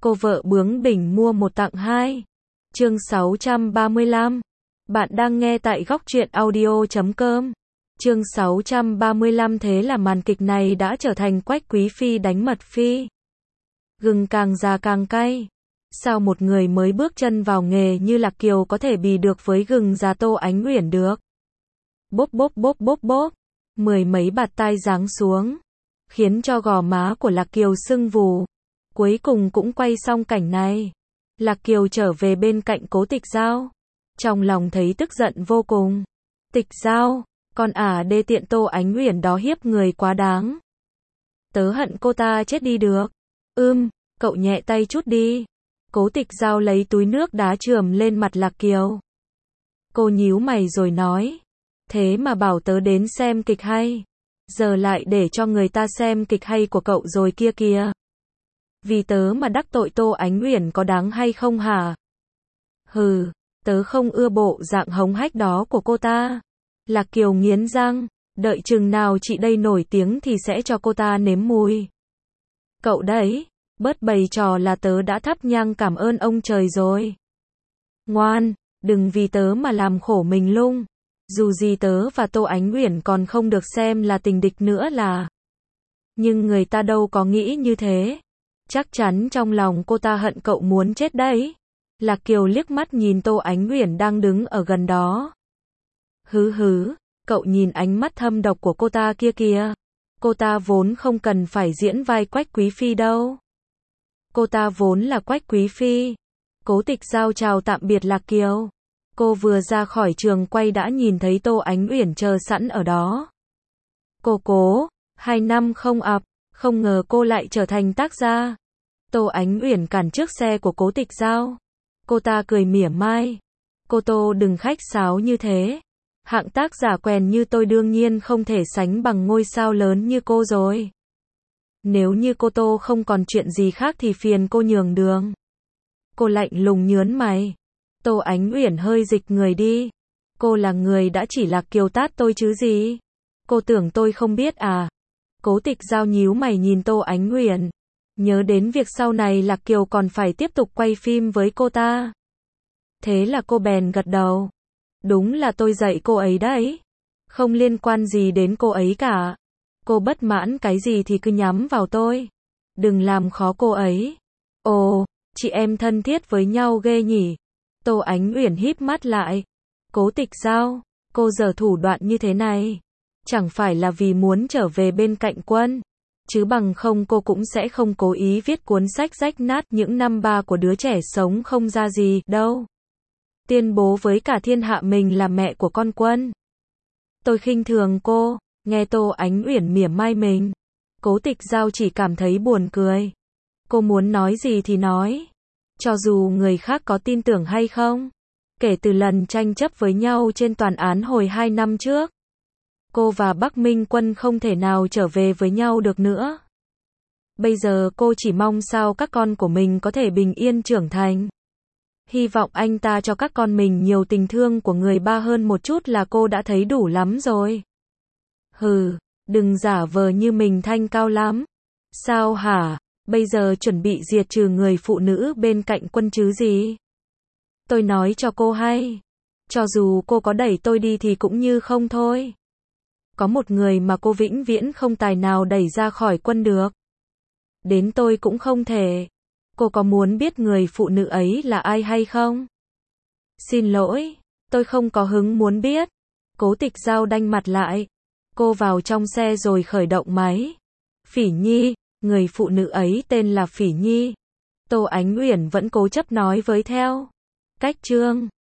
Cô vợ bướng bỉnh mua một tặng hai. Chương 635. Bạn đang nghe tại góc truyện audio.com. Chương 635. Thế là màn kịch này đã trở thành Quách Quý Phi đánh Mật Phi. Gừng càng già càng cay. Sao một người mới bước chân vào nghề như Lạc Kiều có thể bì được với gừng già Tô Ánh Uyển được? Bốp bốp bốp bốp bốp. Mười mấy bạt tai giáng xuống, khiến cho gò má của Lạc Kiều sưng vù. Cuối cùng cũng quay xong cảnh này. Lạc Kiều trở về bên cạnh Cố Tịch Giao. Trong lòng thấy tức giận vô cùng. Tịch Giao, con đê tiện Tô Ánh Uyển đó hiếp người quá đáng. Tớ hận cô ta chết đi được. Cậu nhẹ tay chút đi. Cố Tịch Giao lấy túi nước đá chườm lên mặt Lạc Kiều. Cô nhíu mày rồi nói. Thế mà bảo tớ đến xem kịch hay. Giờ lại để cho người ta xem kịch hay của cậu rồi kia kìa. Vì tớ mà đắc tội Tô Ánh Uyển có đáng hay không hả? Hừ, tớ không ưa bộ dạng hống hách đó của cô ta. Lạc Kiều nghiến răng, đợi chừng nào chị đây nổi tiếng thì sẽ cho cô ta nếm mùi. Cậu đấy, bớt bày trò là tớ đã thắp nhang cảm ơn ông trời rồi. Ngoan, đừng vì tớ mà làm khổ mình lung. Dù gì tớ và Tô Ánh Uyển còn không được xem là tình địch nữa là. Nhưng người ta đâu có nghĩ như thế. Chắc chắn trong lòng cô ta hận cậu muốn chết đấy. Lạc Kiều liếc mắt nhìn Tô Ánh Uyển đang đứng ở gần đó. Hứ, cậu nhìn ánh mắt thâm độc của cô ta kia kìa. Cô ta vốn không cần phải diễn vai Quách Quý Phi đâu. Cô ta vốn là Quách Quý Phi. Cố Tịch Giao chào tạm biệt Lạc Kiều. Cô vừa ra khỏi trường quay đã nhìn thấy Tô Ánh Uyển chờ sẵn ở đó. Cố, 2 năm không ập, không ngờ cô lại trở thành tác gia. Tô Ánh Uyển cản trước xe của Cố Tịch Giao. Cô ta cười mỉa mai. Cô Tô đừng khách sáo như thế. Hạng tác giả quèn như tôi đương nhiên không thể sánh bằng ngôi sao lớn như cô rồi. Nếu như cô Tô không còn chuyện gì khác thì phiền cô nhường đường. Cô lạnh lùng nhớn mày. Tô Ánh Uyển hơi dịch người đi. Cô là người đã chỉ Lạc Kiều tát tôi chứ gì? Cô tưởng tôi không biết à? Cố Tịch Giao nhíu mày nhìn Tô Ánh Uyển. Nhớ đến việc sau này Lạc Kiều còn phải tiếp tục quay phim với cô ta. Thế là cô bèn gật đầu. Đúng là tôi dạy cô ấy đấy. Không liên quan gì đến cô ấy cả. Cô bất mãn cái gì thì cứ nhắm vào tôi. Đừng làm khó cô ấy. Ồ, chị em thân thiết với nhau ghê nhỉ? Tô Ánh Uyển híp mắt lại. Cố Tịch Giao, cô giở thủ đoạn như thế này. Chẳng phải là vì muốn trở về bên cạnh Quân. Chứ bằng không cô cũng sẽ không cố ý viết cuốn sách rách nát những năm 3 của đứa trẻ sống không ra gì đâu. Tuyên bố với cả thiên hạ mình là mẹ của con Quân. Tôi khinh thường cô. Nghe Tô Ánh Uyển mỉa mai mình. Cố Tịch Giao chỉ cảm thấy buồn cười. Cô muốn nói gì thì nói. Cho dù người khác có tin tưởng hay không. Kể từ lần tranh chấp với nhau trên tòa án hồi 2 năm trước. Cô và Bắc Minh Quân không thể nào trở về với nhau được nữa. Bây giờ cô chỉ mong sao các con của mình có thể bình yên trưởng thành. Hy vọng anh ta cho các con mình nhiều tình thương của người ba hơn một chút là cô đã thấy đủ lắm rồi. Hừ, đừng giả vờ như mình thanh cao lắm. Sao hả? Bây giờ chuẩn bị diệt trừ người phụ nữ bên cạnh Quân chứ gì? Tôi nói cho cô hay. Cho dù cô có đẩy tôi đi thì cũng như không thôi. Có một người mà cô vĩnh viễn không tài nào đẩy ra khỏi Quân được. Đến tôi cũng không thể. Cô có muốn biết người phụ nữ ấy là ai hay không? Xin lỗi, tôi không có hứng muốn biết. Cố Tịch Giao đanh mặt lại. Cô vào trong xe rồi khởi động máy. Phỉ Nhi, người phụ nữ ấy tên là Phỉ Nhi. Tô Ánh Uyển vẫn cố chấp nói với theo. Cách chương